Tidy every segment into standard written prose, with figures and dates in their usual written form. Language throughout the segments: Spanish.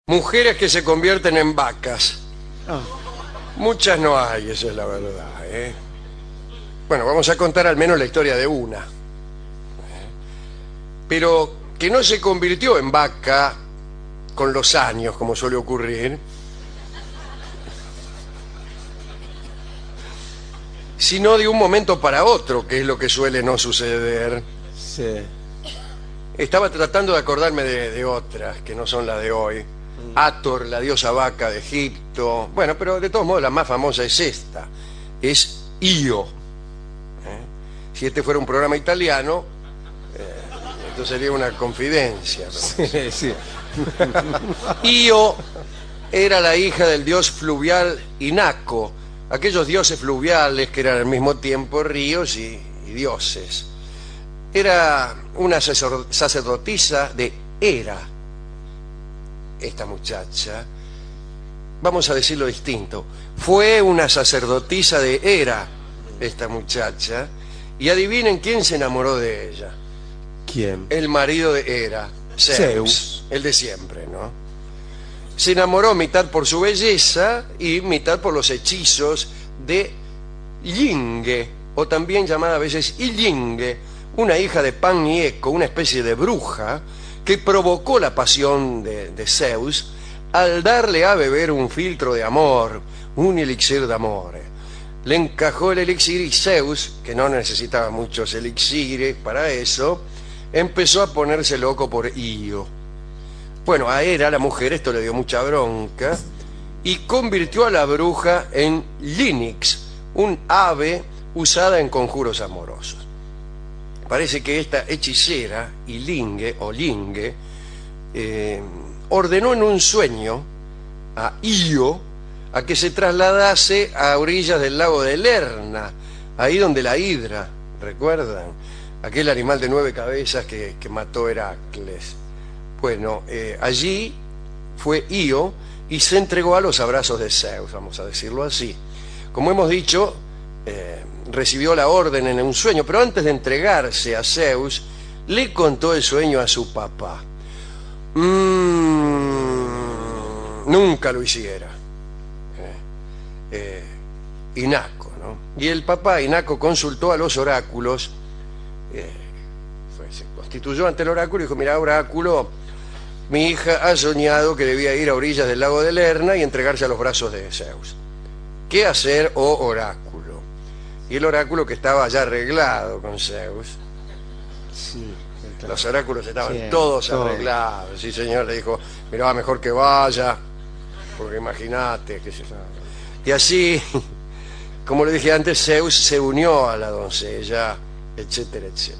Mujeres que se convierten en vacas. Ah, Muchas no hay, esa es la verdad, ¿eh? Bueno, vamos a contar al menos la historia de una. Pero que no se convirtió en vaca con los años, como suele ocurrir, sino de un momento para otro, que es lo que suele no suceder. sí. Estaba tratando de acordarme de otras, que no son las de hoy. Hathor, la diosa vaca de Egipto. Bueno, pero de todos modos la más famosa es esta. Es Io. Si este fuera un programa italiano, esto sería una confidencia, ¿no? Sí, sí. Io era la hija del dios fluvial Inaco, aquellos dioses fluviales que eran al mismo tiempo ríos y dioses. Era una sacerdotisa de Hera, esta muchacha. Vamos a decirlo distinto. Fue una sacerdotisa de Hera, esta muchacha, y adivinen quién se enamoró de ella. ¿Quién? El marido de Hera, Zeus. el de siempre, ¿no? Se enamoró mitad por su belleza y mitad por los hechizos de Yingue, o también llamada a veces Ilingue, una hija de Pan y Eco, una especie de bruja que provocó la pasión de Zeus al darle a beber un filtro de amor, un elixir de amor. Le encajó el elixir y Zeus, que no necesitaba muchos elixires para eso, empezó a ponerse loco por Io. Bueno, a Hera, la mujer, esto le dio mucha bronca y convirtió a la bruja en Lynx, un ave usada en conjuros amorosos. Parece que esta hechicera, Ilingue o Lingue, ordenó en un sueño a Io a que se trasladase a orillas del lago de Lerna, ahí donde la hidra, ¿recuerdan? Aquel animal de 9 cabezas que mató Heracles. Bueno, allí fue Io y se entregó a los abrazos de Zeus, vamos a decirlo así. Como hemos dicho, recibió la orden en un sueño, pero antes de entregarse a Zeus, le contó el sueño a su papá. Nunca lo hiciera. Inaco, ¿no? Y el papá, Inaco, consultó a los oráculos, se constituyó ante el oráculo y dijo: mira, oráculo, mi hija ha soñado que debía ir a orillas del lago de Lerna y entregarse a los brazos de Zeus. ¿Qué hacer, oh oráculo? Y el oráculo, que estaba ya arreglado con Zeus, Sí, claro. los oráculos estaban Sí, todos todo. arreglados. Sí, señor, le dijo: mirá, mejor que vaya, porque imagínate que y así, como le dije antes, Zeus se unió a la doncella, etcétera, etcétera.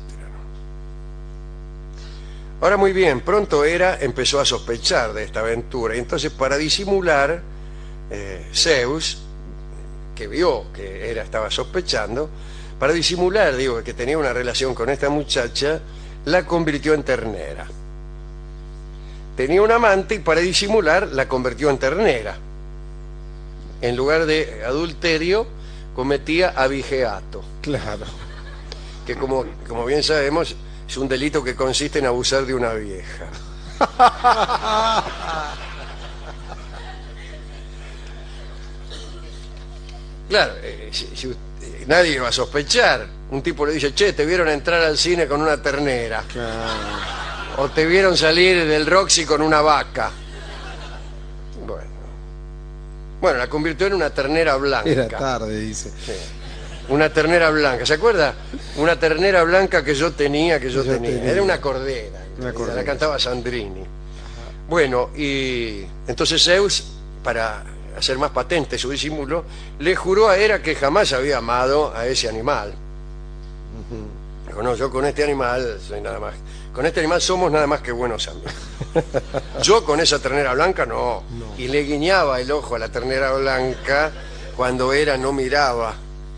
Ahora, muy bien, pronto Hera empezó a sospechar de esta aventura, y entonces, para disimular, Zeus, que vio que Hera estaba sospechando, para disimular, digo, que tenía una relación con esta muchacha, la convirtió en ternera. Tenía un amante y para disimular la convirtió en ternera. En lugar de adulterio, cometía abigeato, Claro. que como bien sabemos, es un delito que consiste en abusar de una vieja. Claro, nadie va a sospechar. Un tipo le dice: che, te vieron entrar al cine con una ternera, Claro. o te vieron salir del Roxy con una vaca. Bueno, la convirtió en una ternera blanca. Era tarde, dice. Sí. Una ternera blanca, ¿se acuerda? Una ternera blanca que yo tenía. Era una cordera. Una cordera. La cantaba Sandrini. Bueno, y entonces Zeus, para hacer más patente su disimulo, le juró a Hera que jamás había amado a ese animal. Dijo: no, yo con este animal soy nada más. Con este animal somos nada más que buenos amigos. Yo con esa ternera blanca no. Y le guiñaba el ojo a la ternera blanca cuando Hera no miraba.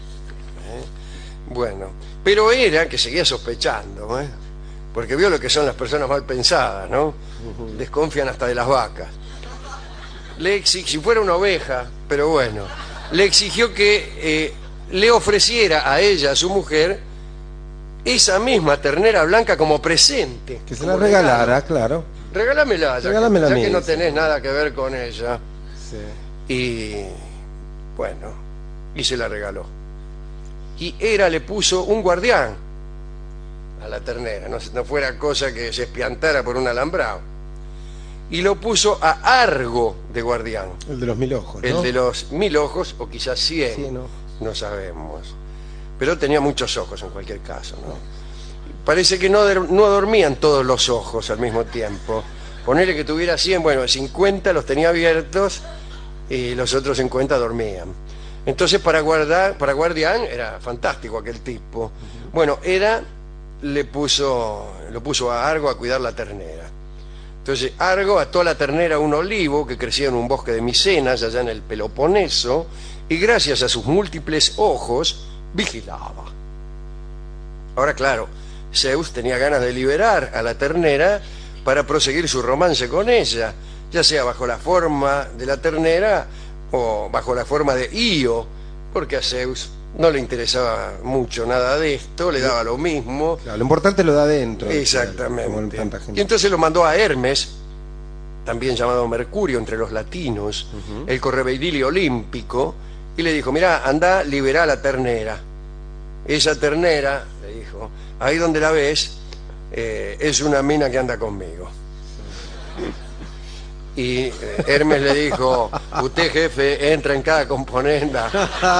Bueno, pero Hera, que seguía sospechando, porque vio lo que son las personas mal pensadas, ¿no? Desconfían hasta de las vacas. Si fuera una oveja, pero bueno, le exigió que le ofreciera a ella, a su mujer, esa misma ternera blanca como presente. Que se como la regalara, regalo. claro. regálamela, Regálamela a ya mí, que no sí. tenés nada que ver con ella. Sí. Y bueno, y se la regaló. Y le puso un guardián a la ternera, no fuera cosa que se espiantara por un alambrado. Y lo puso a Argo de guardián. El de los 1000 ojos, ¿no? El de los 1000 ojos, o quizás 100, 100 ojos. no sabemos. Pero tenía muchos ojos en cualquier caso, ¿no? Parece que no dormían todos los ojos al mismo tiempo. Ponerle que tuviera 100, bueno, 50 los tenía abiertos y los otros 50 dormían. Entonces para guardián era fantástico aquel tipo. Bueno, lo puso a Argo a cuidar la ternera. Entonces Argo ató a la ternera a un olivo que crecía en un bosque de Micenas, allá en el Peloponeso, y gracias a sus múltiples ojos vigilaba. Ahora, claro, Zeus tenía ganas de liberar a la ternera para proseguir su romance con ella, ya sea bajo la forma de la ternera o bajo la forma de Io, porque a Zeus no le interesaba mucho nada de esto, le daba lo mismo. Claro, lo importante lo da adentro. Exactamente. Como tanta gente. Y entonces lo mandó a Hermes, también llamado Mercurio entre los latinos, el correveidilio olímpico, y le dijo, mirá, anda, liberá a la ternera. Esa ternera, le dijo, ahí donde la ves, es una mina que anda conmigo. Y Hermes le dijo, usted, jefe, entra en cada componenda.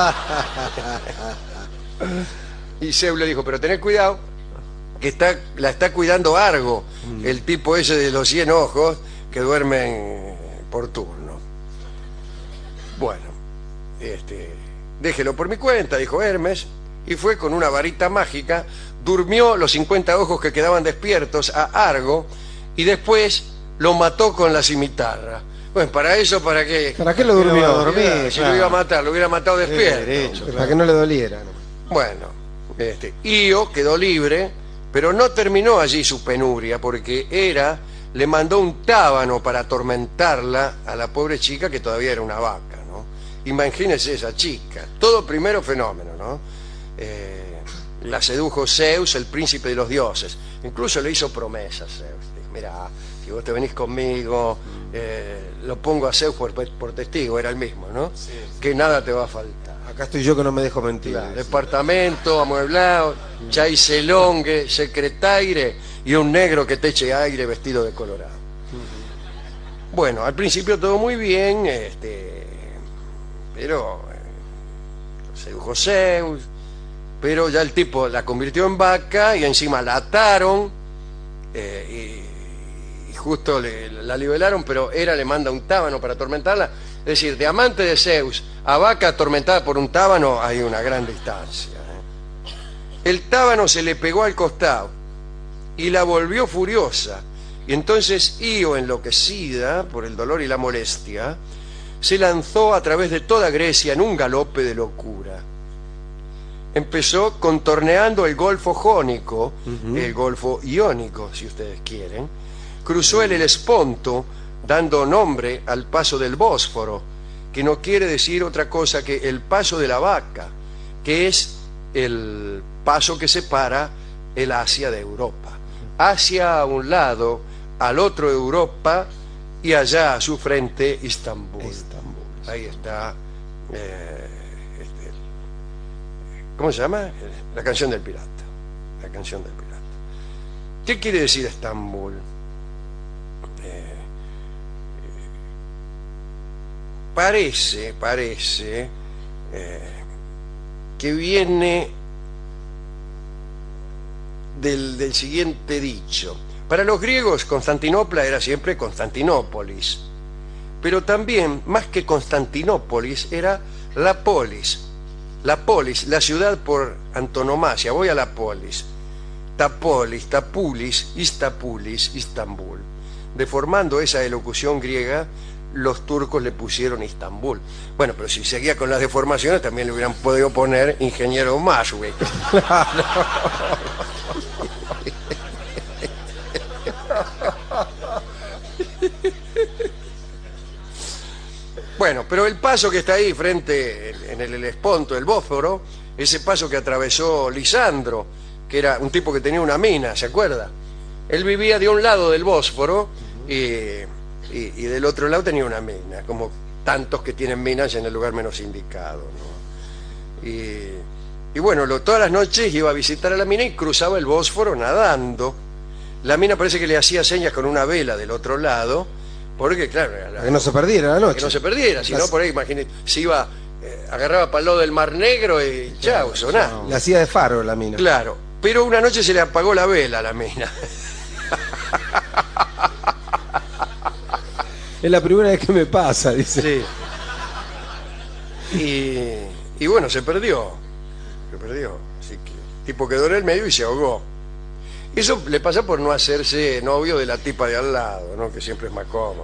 Y Zeus le dijo, pero tened cuidado, que la está cuidando Argo, el tipo ese de los 100 ojos que duermen por turno. Bueno, déjelo por mi cuenta, dijo Hermes, y fue con una varita mágica, durmió los 50 ojos que quedaban despiertos a Argo, y después lo mató con la cimitarra. Bueno, para eso, ¿para qué? ¿Para qué lo durmió? Si lo iba a matar, lo hubiera matado despierto. derecho. Para que no le doliera, ¿no? Bueno, Io quedó libre, pero no terminó allí su penuria, porque le mandó un tábano para atormentarla a la pobre chica, que todavía era una vaca, ¿no? Imagínense esa chica, todo primero fenómeno, ¿no? La sedujo Zeus, el príncipe de los dioses, incluso le hizo promesas Zeus. Dijo, mira, si vos te venís conmigo, lo pongo a Zeus por testigo, era el mismo, ¿no? Sí. Que nada te va a faltar. Acá estoy yo que no me dejo mentir. Claro, departamento amueblado, chaiselongue, secretaire y un negro que te eche aire vestido de colorado. Bueno, al principio todo muy bien, pero sedujo Zeus, pero ya el tipo la convirtió en vaca y encima la ataron y justo la liberaron, pero le manda un tábano para atormentarla. Es decir, de amante de Zeus a vaca atormentada por un tábano hay una gran distancia. El tábano se le pegó al costado y la volvió furiosa. Y entonces Io, enloquecida por el dolor y la molestia, se lanzó a través de toda Grecia en un galope de locura. Empezó contorneando el Golfo Jónico, el Golfo Iónico, si ustedes quieren. Cruzó el Helesponto, dando nombre al paso del Bósforo, que no quiere decir otra cosa que el paso de la vaca, que es el paso que separa el Asia de Europa. Asia a un lado, al otro Europa, y allá a su frente Istambul. Ahí está, ¿cómo se llama? La canción del pirata. La canción del pirata. ¿Qué quiere decir Estambul? Parece que viene del siguiente dicho. Para los griegos, Constantinopla era siempre Constantinópolis, pero también, más que Constantinópolis, era la polis. La polis, la ciudad por antonomasia. Voy a la polis. Tapolis, Tapulis, Istapulis, Istambul. Deformando esa elocución griega, los turcos le pusieron Istambul. Bueno, pero si seguía con las deformaciones, también le hubieran podido poner ingeniero Maswik. Bueno, pero el paso que está ahí frente en el Helesponto, el Bósforo, ese paso que atravesó Lisandro, que era un tipo que tenía una mina, ¿se acuerda? Él vivía de un lado del Bósforo y del otro lado tenía una mina, como tantos que tienen minas en el lugar menos indicado, ¿no? Y bueno, todas las noches iba a visitar a la mina y cruzaba el Bósforo nadando. La mina parece que le hacía señas con una vela del otro lado, porque claro, que no se perdiera la noche. que no se perdiera, si no por ahí, imagínate, se iba, agarraba para el lado del Mar Negro y chau, soná. Le hacía de faro la mina. Claro, pero una noche se le apagó la vela a la mina. Es la primera vez que me pasa, dice. Sí. Y bueno, se perdió. Así que el tipo quedó en el medio y se ahogó. Eso le pasa por no hacerse novio de la tipa de al lado, ¿no? Que siempre es más cómodo.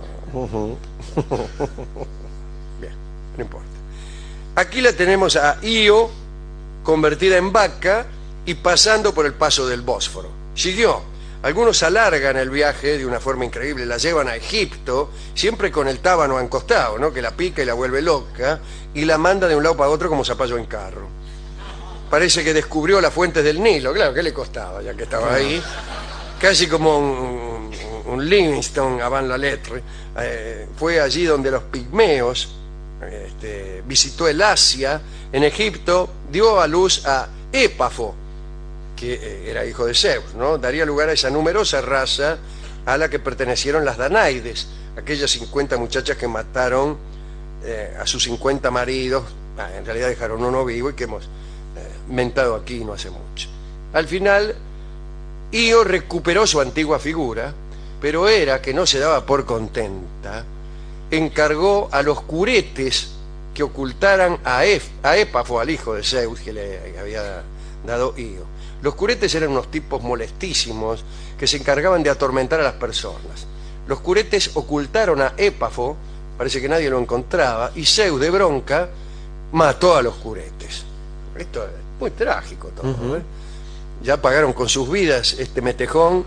Bien, no importa. Aquí la tenemos a Io convertida en vaca y pasando por el paso del Bósforo. Siguió. Algunos alargan el viaje de una forma increíble, la llevan a Egipto, siempre con el tábano encostado, ¿no? Que la pica y la vuelve loca, y la manda de un lado para otro como zapallo en carro. Parece que descubrió las fuentes del Nilo, claro, ¿qué le costaba ya que estaba ahí? Casi como un Livingstone avant la lettre. Fue allí donde los pigmeos, visitó el Asia, en Egipto, dio a luz a Épafo, que era hijo de Zeus, ¿no? Daría lugar a esa numerosa raza a la que pertenecieron las Danaides, aquellas 50 muchachas que mataron a sus 50 maridos, en realidad dejaron uno vivo y que hemos mentado aquí no hace mucho. Al final, Io recuperó su antigua figura, pero Hera, que no se daba por contenta, encargó a los curetes que ocultaran a Épafo, al hijo de Zeus, que le había dado Io. Los curetes eran unos tipos molestísimos que se encargaban de atormentar a las personas. Los curetes ocultaron a Épafo, parece que nadie lo encontraba, y Zeus, de bronca, mató a los curetes. Esto es muy trágico todo, ¿eh? Ya pagaron con sus vidas este metejón,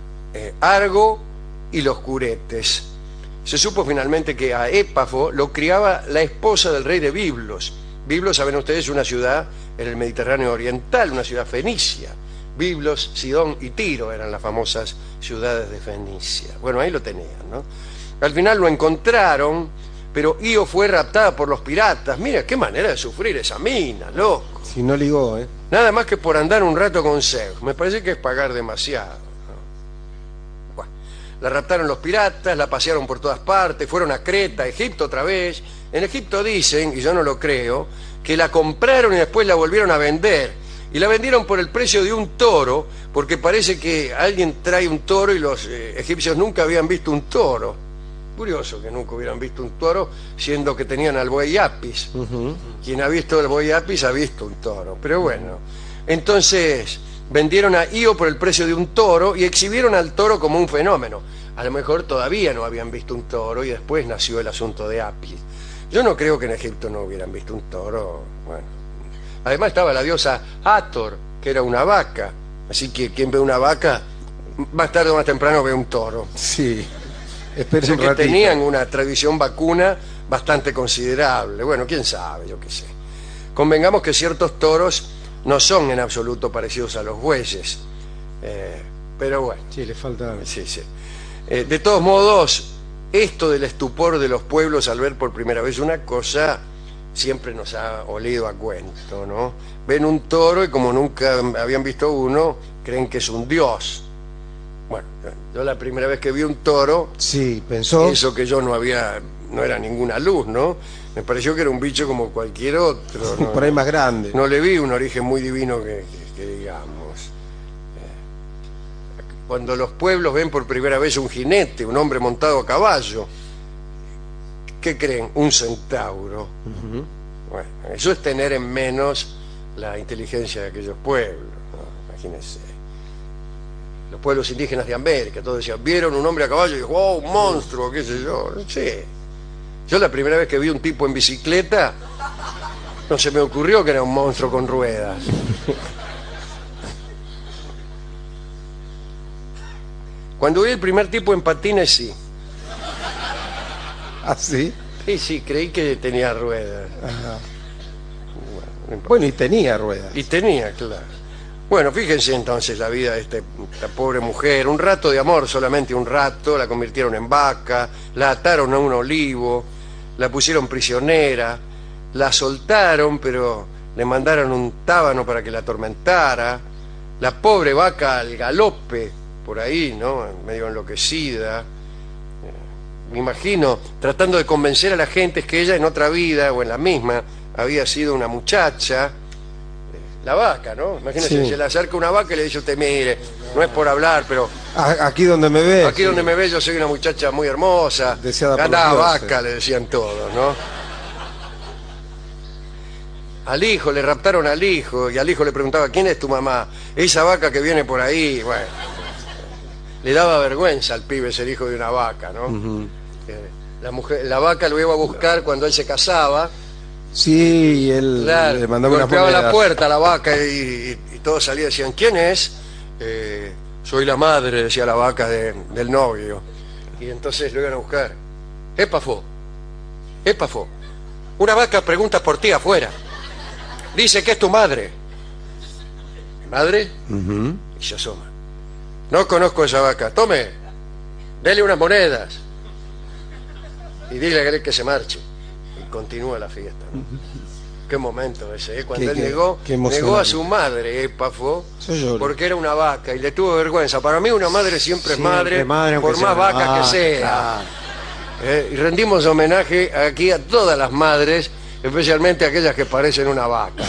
Argo y los curetes. Se supo finalmente que a Épafo lo criaba la esposa del rey de Biblos. Biblos, saben ustedes, es una ciudad en el Mediterráneo oriental, una ciudad fenicia. Biblos, Sidón y Tiro eran las famosas ciudades de Fenicia. Bueno, ahí lo tenían, ¿no? Al final lo encontraron, pero Io fue raptada por los piratas. Mira, qué manera de sufrir esa mina, loco. Si no ligó, ¿eh? Nada más que por andar un rato con Zeus. Me parece que es pagar demasiado, ¿no? Bueno, la raptaron los piratas, la pasearon por todas partes, fueron a Creta, a Egipto otra vez. En Egipto dicen, y yo no lo creo, que la compraron y después la volvieron a vender. Y la vendieron por el precio de un toro, porque parece que alguien trae un toro y los egipcios nunca habían visto un toro. Curioso que nunca hubieran visto un toro, siendo que tenían al buey Apis. Quien ha visto el buey Apis ha visto un toro. Pero bueno, entonces vendieron a Io por el precio de un toro y exhibieron al toro como un fenómeno. A lo mejor todavía no habían visto un toro y después nació el asunto de Apis. Yo no creo que en Egipto no hubieran visto un toro. Bueno, además estaba la diosa Hathor, que era una vaca. Así que quien ve una vaca, más tarde o más temprano ve un toro. Sí. Espera Así un que ratito. tenían una tradición vacuna bastante considerable. Bueno, quién sabe, yo qué sé. Convengamos que ciertos toros no son en absoluto parecidos a los bueyes. Pero bueno. Sí, le falta... Sí. De todos modos, esto del estupor de los pueblos al ver por primera vez una cosa siempre nos ha olido a cuento, ¿no? Ven un toro y como nunca habían visto uno, creen que es un dios. Bueno, yo la primera vez que vi un toro, Sí, pensó... eso que yo no era ninguna luz, ¿no? Me pareció que era un bicho como cualquier otro, ¿no? Por ahí más grande. No le vi un origen muy divino que digamos. Cuando los pueblos ven por primera vez un jinete, un hombre montado a caballo, ¿qué creen? Un centauro. Bueno, eso es tener en menos la inteligencia de aquellos pueblos, ¿no? Imagínense. Los pueblos indígenas de América, todos decían, vieron un hombre a caballo y dijo, wow, un monstruo, qué sé yo. Sí. Yo la primera vez que vi un tipo en bicicleta, no se me ocurrió que era un monstruo con ruedas. Cuando vi el primer tipo en patines, sí. ¿Ah, sí? Sí, creí que tenía ruedas. Ajá. Bueno, Bueno, y tenía ruedas. y tenía, claro. Bueno, fíjense entonces la vida de esta pobre mujer. Un rato de amor, solamente un rato. La convirtieron en vaca, la ataron a un olivo, la pusieron prisionera, la soltaron, pero le mandaron un tábano para que la atormentara. La pobre vaca al galope, por ahí, ¿no? Medio enloquecida. Me imagino tratando de convencer a la gente que ella en otra vida, o en la misma, había sido una muchacha. La vaca, ¿no? Imagínese, Sí. se le acerca una vaca y le dice usted, mire, no es por hablar, pero Aquí donde me ve. aquí donde me ve yo soy una muchacha muy hermosa. Deseada por Anda, los dioses. vaca, le decían todos, ¿no? Al hijo, le raptaron al hijo, y al hijo le preguntaba, ¿quién es tu mamá? Esa vaca que viene por ahí. Bueno, le daba vergüenza al pibe ser hijo de una vaca, ¿no? La vaca lo iba a buscar cuando él se casaba. Sí, y él Claro, le mandaba unas golpeaba la monedas. puerta a la vaca y todos salían y decían, ¿quién es? Soy la madre, decía la vaca del novio. Y entonces lo iban a buscar. Épafo, Épafo, una vaca pregunta por ti afuera. Dice que es tu madre. ¿Madre? Ujú. Y se asoma. No conozco a esa vaca. Tome, dele unas monedas. Y dile a él que se marche. Y continúa la fiesta, ¿no? Qué momento ese, ¿eh? Cuando él Qué negó emocionante. a su madre, Épafo, Yo lloro. porque era una vaca y le tuvo vergüenza. Para mí una madre siempre es madre, aunque por sea más una vaca que sea. claro. Y rendimos homenaje aquí a todas las madres, especialmente aquellas que parecen una vaca.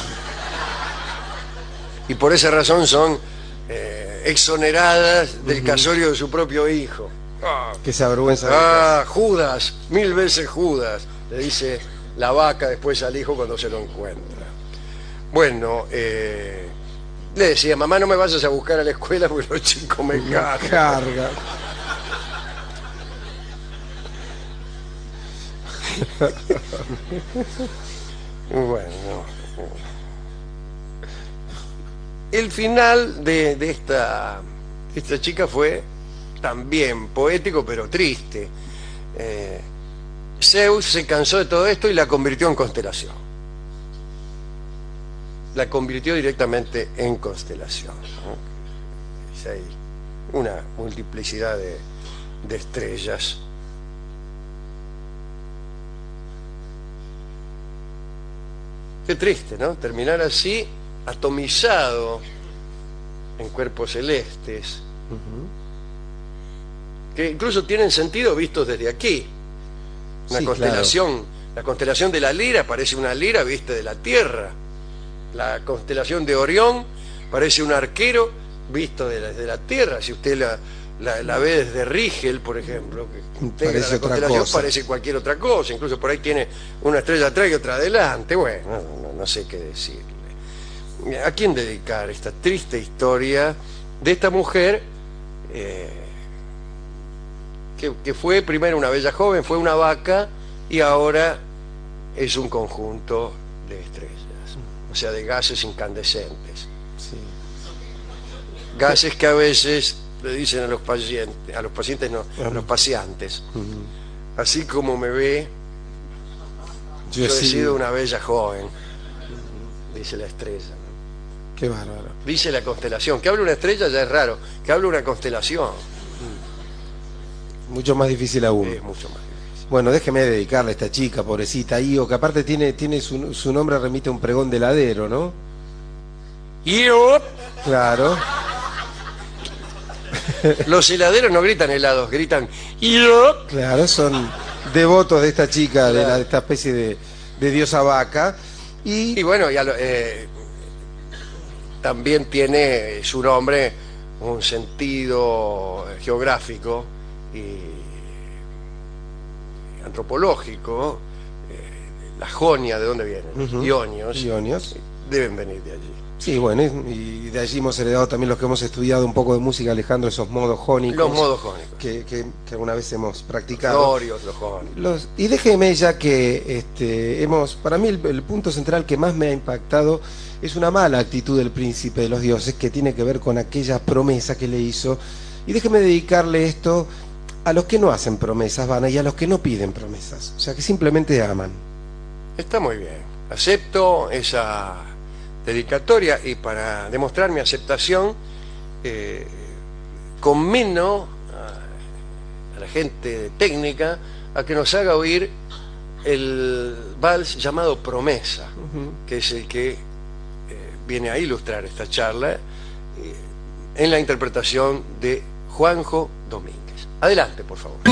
Y por esa razón son exoneradas del casorio de su propio hijo. Que se avergüenza de casa. Judas, 1000 veces Judas, le dice la vaca después al hijo cuando se lo encuentra. Bueno, le decía, mamá, no me vayas a buscar a la escuela porque los chicos me cargan. Carga. Bueno, el final de esta chica fue también poético pero triste. Zeus se cansó de todo esto y la convirtió en constelación. La convirtió directamente en constelación, ¿no? Hay una multiplicidad de estrellas. Qué triste, ¿no? Terminar así, atomizado en cuerpos celestes, que incluso tienen sentido vistos desde aquí. Una Sí, constelación, la constelación de la Lira parece una lira vista de la Tierra. La constelación de Orión parece un arquero visto desde la Tierra. Si usted la ve desde Rigel, por ejemplo, que integra Parece la otra constelación, cosa. parece cualquier otra cosa. Incluso por ahí tiene una estrella atrás y otra adelante. Bueno, no sé qué decirle. ¿A quién dedicar esta triste historia de esta mujer que fue primero una bella joven, fue una vaca y ahora es un conjunto de estrellas, o sea, de gases incandescentes, Sí. gases que a veces le dicen a los pacientes no, a los pacientes, así como me ve, yo he sido una bella joven, dice la estrella, ¿no? Qué bárbaro. Dice la constelación. Que hable una estrella ya es raro, que hable una constelación Mucho más difícil aún. es mucho más difícil. Bueno, déjeme dedicarle a esta chica, pobrecita Io, que aparte tiene su nombre remite a un pregón de heladero, ¿no? Claro. Los heladeros no gritan helados, gritan Claro, son devotos de esta chica, Claro. de esta especie de diosa vaca. y bueno, también tiene su nombre un sentido geográfico y antropológico. La Jonia, ¿de dónde vienen? Ionios. Ionios. Deben venir de allí. Sí, bueno, y de allí hemos heredado también los que hemos estudiado un poco de música, Alejandro, esos modos jónicos. Los modos jónicos. Que alguna vez hemos practicado. Dorios, los jónicos. Y déjeme ya que para mí el punto central que más me ha impactado es una mala actitud del príncipe de los dioses que tiene que ver con aquella promesa que le hizo. Y déjeme dedicarle esto a los que no hacen promesas vanas y a los que no piden promesas, o sea, que simplemente aman. Está muy bien. Acepto esa dedicatoria y para demostrar mi aceptación, conmino a la gente técnica a que nos haga oír el vals llamado Promesa, que es el que viene a ilustrar esta charla en la interpretación de Juanjo Domínguez. Adelante, por favor.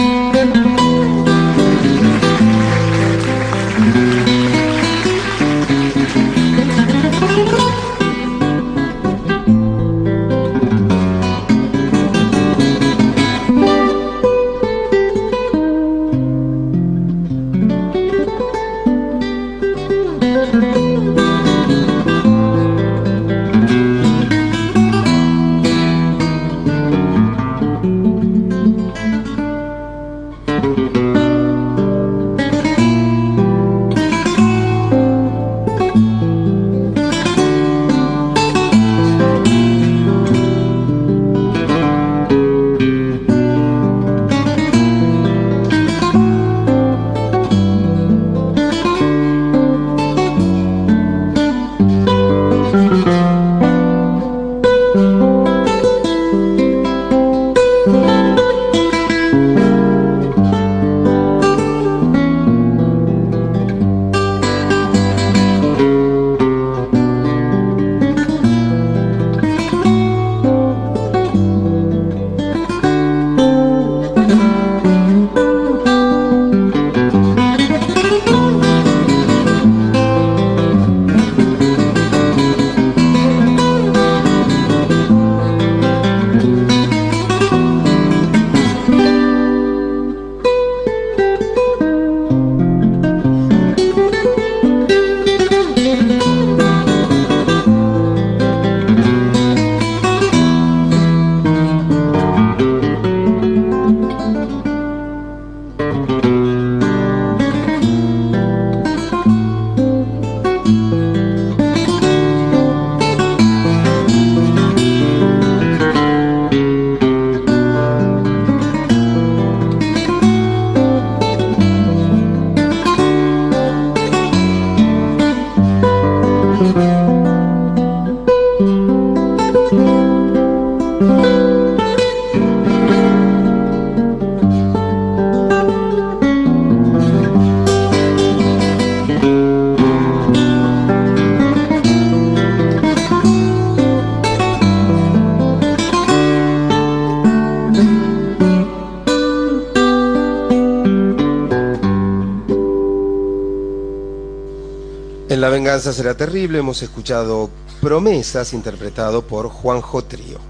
En La venganza será terrible hemos escuchado Promesas, interpretado por Juanjo Trío.